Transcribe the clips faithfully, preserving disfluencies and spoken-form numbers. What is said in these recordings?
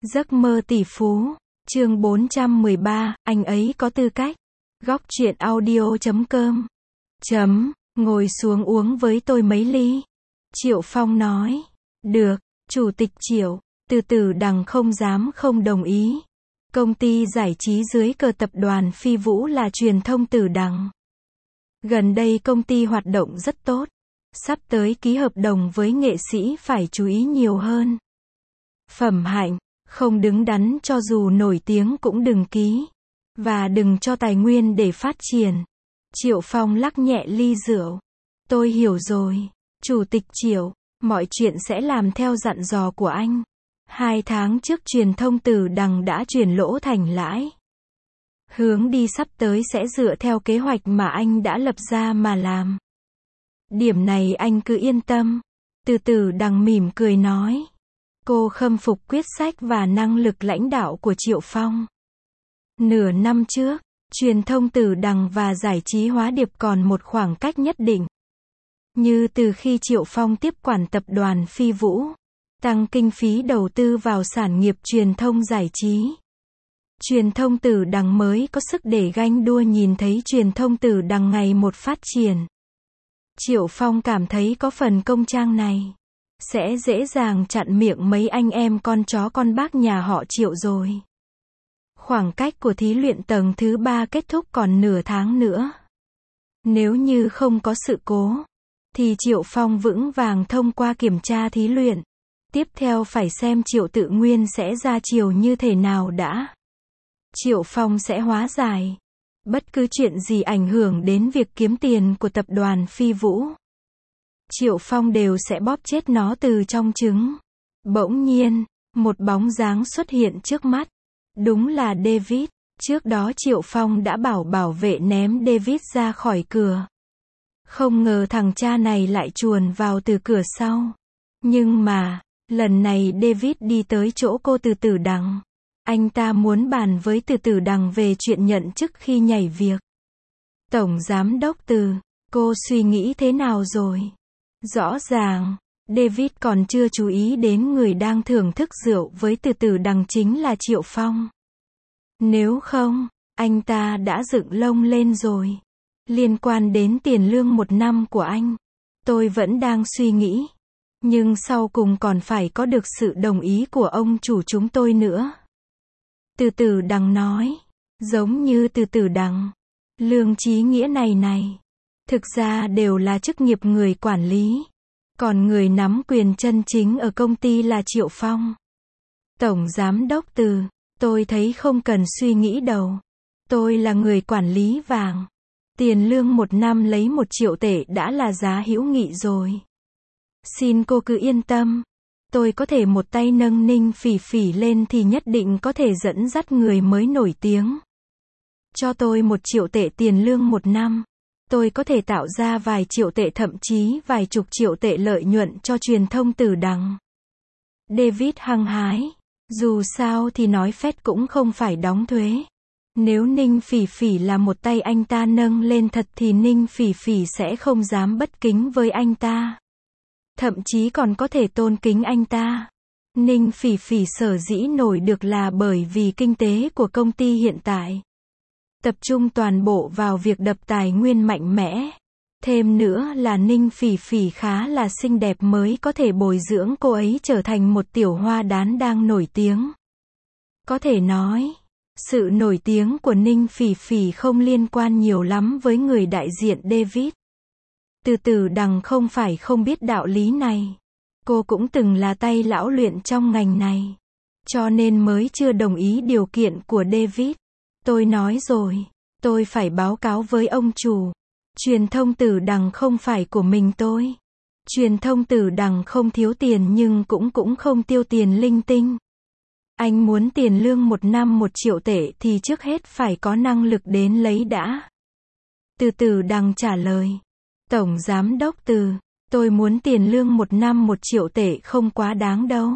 Giấc mơ tỷ phú, chương bốn trăm mười ba, anh ấy có tư cách. Góc truyện audio chấm com. Chấm, ngồi xuống uống với tôi mấy ly. Triệu Phong nói. Được, Chủ tịch Triệu, từ từ đằng không dám không đồng ý. Công ty giải trí dưới cờ tập đoàn Phi Vũ là truyền thông Tử Đằng. Gần đây công ty hoạt động rất tốt. Sắp tới ký hợp đồng với nghệ sĩ phải chú ý nhiều hơn. Phẩm hạnh, không đứng đắn cho dù nổi tiếng cũng đừng ký. Và đừng cho tài nguyên để phát triển. Triệu Phong lắc nhẹ ly rượu. Tôi hiểu rồi, Chủ tịch Triệu, mọi chuyện sẽ làm theo dặn dò của anh. Hai tháng trước truyền thông Tử Đằng đã chuyển lỗ thành lãi. Hướng đi sắp tới sẽ dựa theo kế hoạch mà anh đã lập ra mà làm. Điểm này anh cứ yên tâm. Từ từ đằng mỉm cười nói. Cô khâm phục quyết sách và năng lực lãnh đạo của Triệu Phong. Nửa năm trước, truyền thông Tử Đằng và giải trí Hóa Điệp còn một khoảng cách nhất định. Như từ khi Triệu Phong tiếp quản tập đoàn Phi Vũ, tăng kinh phí đầu tư vào sản nghiệp truyền thông giải trí. Truyền thông Tử Đằng mới có sức để ganh đua nhìn thấy truyền thông Tử Đằng ngày một phát triển. Triệu Phong cảm thấy có phần công trang này sẽ dễ dàng chặn miệng mấy anh em con chó con bác nhà họ Triệu rồi. Khoảng cách của thí luyện tầng thứ ba kết thúc còn nửa tháng nữa. Nếu như không có sự cố, thì Triệu Phong vững vàng thông qua kiểm tra thí luyện. Tiếp theo phải xem Triệu Tự Nguyên sẽ ra chiều như thế nào đã. Triệu Phong sẽ hóa giải bất cứ chuyện gì ảnh hưởng đến việc kiếm tiền của tập đoàn Phi Vũ. Triệu Phong đều sẽ bóp chết nó từ trong trứng. Bỗng nhiên, một bóng dáng xuất hiện trước mắt. Đúng là David. Trước đó Triệu Phong đã bảo bảo vệ ném David ra khỏi cửa. Không ngờ thằng cha này lại chuồn vào từ cửa sau. Nhưng mà, lần này David đi tới chỗ cô Từ Tử Đằng. Anh ta muốn bàn với Từ Tử Đằng về chuyện nhận chức khi nhảy việc. Tổng Giám đốc Từ, cô suy nghĩ thế nào rồi? Rõ ràng, David còn chưa chú ý đến người đang thưởng thức rượu với Từ Tử Đằng chính là Triệu Phong. Nếu không, anh ta đã dựng lông lên rồi. Liên quan đến tiền lương một năm của anh, tôi vẫn đang suy nghĩ. Nhưng sau cùng còn phải có được sự đồng ý của ông chủ chúng tôi nữa. Từ Tử Đằng nói. Giống như Từ Tử Đằng, lương chí nghĩa này này. Thực ra đều là chức nghiệp người quản lý. Còn người nắm quyền chân chính ở công ty là Triệu Phong. Tổng Giám đốc Từ, tôi thấy không cần suy nghĩ đâu. Tôi là người quản lý vàng. Tiền lương một năm lấy một triệu tệ đã là giá hữu nghị rồi. Xin cô cứ yên tâm. Tôi có thể một tay nâng Ninh Phỉ Phỉ lên thì nhất định có thể dẫn dắt người mới nổi tiếng. Cho tôi một triệu tệ tiền lương một năm. Tôi có thể tạo ra vài triệu tệ thậm chí vài chục triệu tệ lợi nhuận cho truyền thông Tử Đằng. David hăng hái. Dù sao thì nói phét cũng không phải đóng thuế. Nếu Ninh Phỉ Phỉ là một tay anh ta nâng lên thật thì Ninh Phỉ Phỉ sẽ không dám bất kính với anh ta. Thậm chí còn có thể tôn kính anh ta. Ninh Phỉ Phỉ sở dĩ nổi được là bởi vì kinh tế của công ty hiện tại tập trung toàn bộ vào việc đập tài nguyên mạnh mẽ. Thêm nữa là Ninh Phỉ Phỉ khá là xinh đẹp mới có thể bồi dưỡng cô ấy trở thành một tiểu hoa đán đang nổi tiếng. Có thể nói, sự nổi tiếng của Ninh Phỉ Phỉ không liên quan nhiều lắm với người đại diện David. Từ Tử Đằng không phải không biết đạo lý này. Cô cũng từng là tay lão luyện trong ngành này. Cho nên mới chưa đồng ý điều kiện của David. Tôi nói rồi, tôi phải báo cáo với ông chủ. Truyền thông Tử Đằng không phải của mình tôi. Truyền thông Tử Đằng không thiếu tiền nhưng cũng cũng không tiêu tiền linh tinh. Anh muốn tiền lương một năm một triệu tệ thì trước hết phải có năng lực đến lấy đã. Từ Tử Đằng trả lời. Tổng Giám đốc Từ, tôi muốn tiền lương một năm một triệu tệ không quá đáng đâu.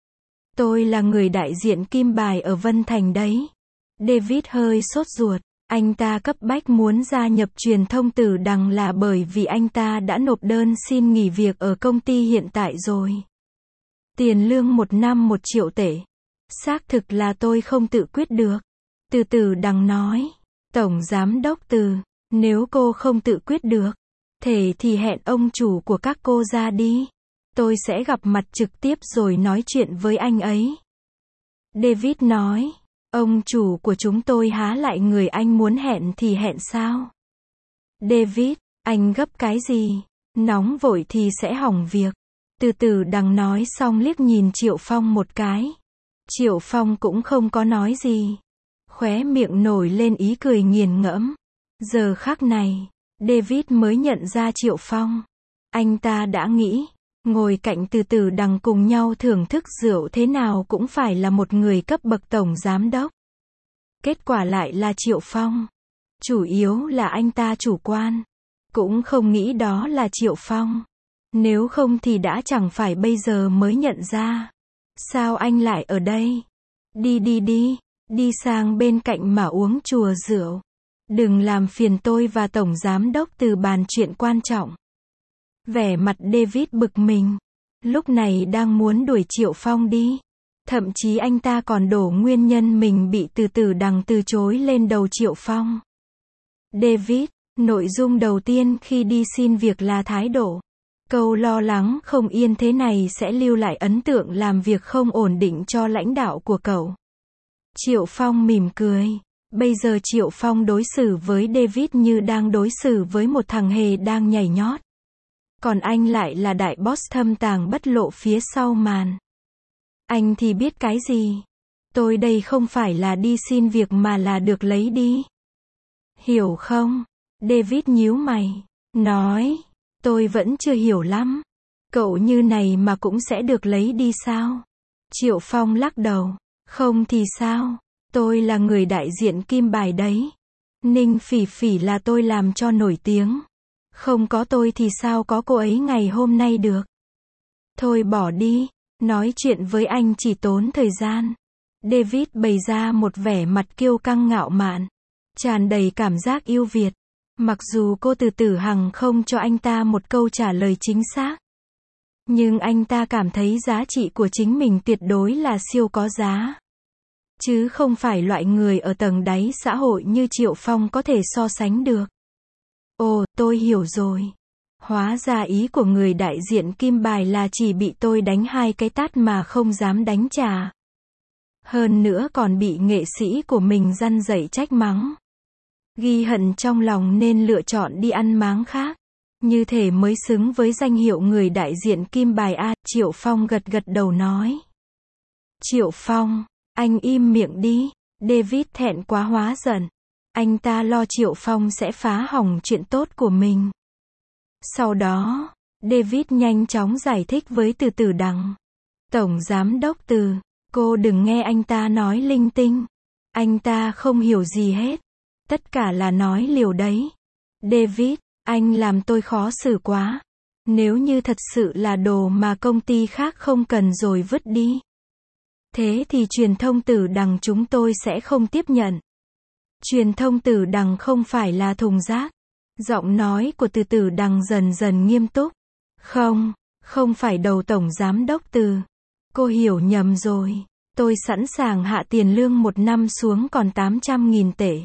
Tôi là người đại diện kim bài ở Vân Thành đấy. David hơi sốt ruột. Anh ta cấp bách muốn gia nhập truyền thông Tử Đằng là bởi vì anh ta đã nộp đơn xin nghỉ việc ở công ty hiện tại rồi. Tiền lương một năm một triệu tệ. Xác thực là tôi không tự quyết được. Từ từ đằng nói. Tổng giám đốc Từ, nếu cô không tự quyết được, thế thì hẹn ông chủ của các cô ra đi. Tôi sẽ gặp mặt trực tiếp rồi nói chuyện với anh ấy. David nói. Ông chủ của chúng tôi há lại người anh muốn hẹn thì hẹn sao? David, anh gấp cái gì? Nóng vội thì sẽ hỏng việc. Từ từ đằng nói xong liếc nhìn Triệu Phong một cái. Triệu Phong cũng không có nói gì. Khóe miệng nổi lên ý cười nghiền ngẫm. Giờ khắc này, David mới nhận ra Triệu Phong. Anh ta đã nghĩ, ngồi cạnh từ từ đằng cùng nhau thưởng thức rượu thế nào cũng phải là một người cấp bậc tổng giám đốc. Kết quả lại là Triệu Phong. Chủ yếu là anh ta chủ quan. Cũng không nghĩ đó là Triệu Phong. Nếu không thì đã chẳng phải bây giờ mới nhận ra. Sao anh lại ở đây? Đi đi đi, đi sang bên cạnh mà uống chùa rượu. Đừng làm phiền tôi và tổng giám đốc Từ bàn chuyện quan trọng. Vẻ mặt David bực mình. Lúc này đang muốn đuổi Triệu Phong đi. Thậm chí anh ta còn đổ nguyên nhân mình bị từ từ đằng từ chối lên đầu Triệu Phong. David, nội dung đầu tiên khi đi xin việc là thái độ. Câu lo lắng không yên thế này sẽ lưu lại ấn tượng làm việc không ổn định cho lãnh đạo của cậu. Triệu Phong mỉm cười. Bây giờ Triệu Phong đối xử với David như đang đối xử với một thằng hề đang nhảy nhót. Còn anh lại là đại boss thâm tàng bất lộ phía sau màn. Anh thì biết cái gì? Tôi đây không phải là đi xin việc mà là được lấy đi. Hiểu không? David nhíu mày. Nói. Tôi vẫn chưa hiểu lắm. Cậu như này mà cũng sẽ được lấy đi sao? Triệu Phong lắc đầu. Không thì sao? Tôi là người đại diện Kim Bài đấy. Ninh Phỉ Phỉ là tôi làm cho nổi tiếng. Không có tôi thì sao có cô ấy ngày hôm nay được? Thôi bỏ đi. Nói chuyện với anh chỉ tốn thời gian. David bày ra một vẻ mặt kiêu căng ngạo mạn. Tràn đầy cảm giác yêu Việt. Mặc dù cô Từ Tử Hằng không cho anh ta một câu trả lời chính xác. Nhưng anh ta cảm thấy giá trị của chính mình tuyệt đối là siêu có giá. Chứ không phải loại người ở tầng đáy xã hội như Triệu Phong có thể so sánh được. Ồ, tôi hiểu rồi. Hóa ra ý của người đại diện Kim Bài là chỉ bị tôi đánh hai cái tát mà không dám đánh trả. Hơn nữa còn bị nghệ sĩ của mình răn dạy trách mắng. Ghi hận trong lòng nên lựa chọn đi ăn máng khác. Như thể mới xứng với danh hiệu người đại diện Kim Bài A. Triệu Phong gật gật đầu nói. Triệu Phong, anh im miệng đi. David thẹn quá hóa giận. Anh ta lo Triệu Phong sẽ phá hỏng chuyện tốt của mình. Sau đó, David nhanh chóng giải thích với Từ Tử Đằng. Tổng giám đốc Từ, cô đừng nghe anh ta nói linh tinh. Anh ta không hiểu gì hết. Tất cả là nói liều đấy. David, anh làm tôi khó xử quá. Nếu như thật sự là đồ mà công ty khác không cần rồi vứt đi. Thế thì truyền thông Tử Đằng chúng tôi sẽ không tiếp nhận. Truyền thông Tử Đằng không phải là thùng rác. Giọng nói của Từ Tử Đằng dần dần nghiêm túc. Không, không phải đầu tổng giám đốc Từ. Cô hiểu nhầm rồi. Tôi sẵn sàng hạ tiền lương một năm xuống còn tám trăm nghìn tệ.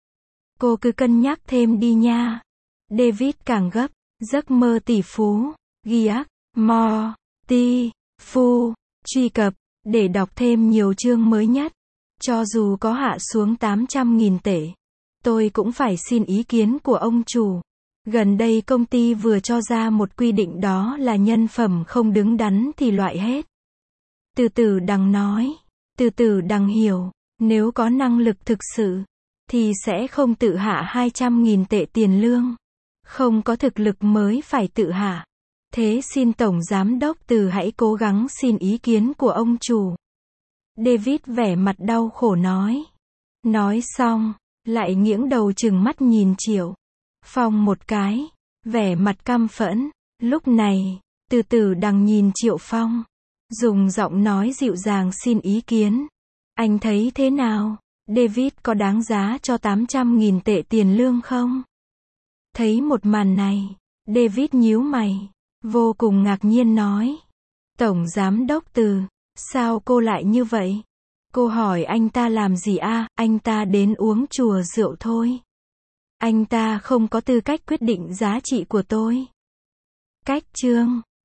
Cô cứ cân nhắc thêm đi nha. David càng gấp. Giấc mơ tỷ phú. Ghi ác. Mo. Ti. Phu. Truy cập. Để đọc thêm nhiều chương mới nhất. Cho dù có hạ xuống tám trăm nghìn tệ. Tôi cũng phải xin ý kiến của ông chủ. Gần đây công ty vừa cho ra một quy định đó là nhân phẩm không đứng đắn thì loại hết. Từ Tử Đằng nói. Từ Tử Đằng hiểu. Nếu có năng lực thực sự. Thì sẽ không tự hạ hai trăm nghìn tệ tiền lương. Không có thực lực mới phải tự hạ. Thế xin Tổng Giám đốc Từ hãy cố gắng xin ý kiến của ông chủ. David vẻ mặt đau khổ nói. Nói xong, lại nghiễng đầu trừng mắt nhìn Triệu Phong một cái. Vẻ mặt căm phẫn. Lúc này, Từ Tử Đằng nhìn Triệu Phong. Dùng giọng nói dịu dàng xin ý kiến. Anh thấy thế nào? David có đáng giá cho tám trăm nghìn tệ tiền lương không? Thấy một màn này, David nhíu mày, vô cùng ngạc nhiên nói. Tổng Giám đốc Từ, sao cô lại như vậy? Cô hỏi anh ta làm gì a? Anh ta đến uống chùa rượu thôi. Anh ta không có tư cách quyết định giá trị của tôi. Cách chương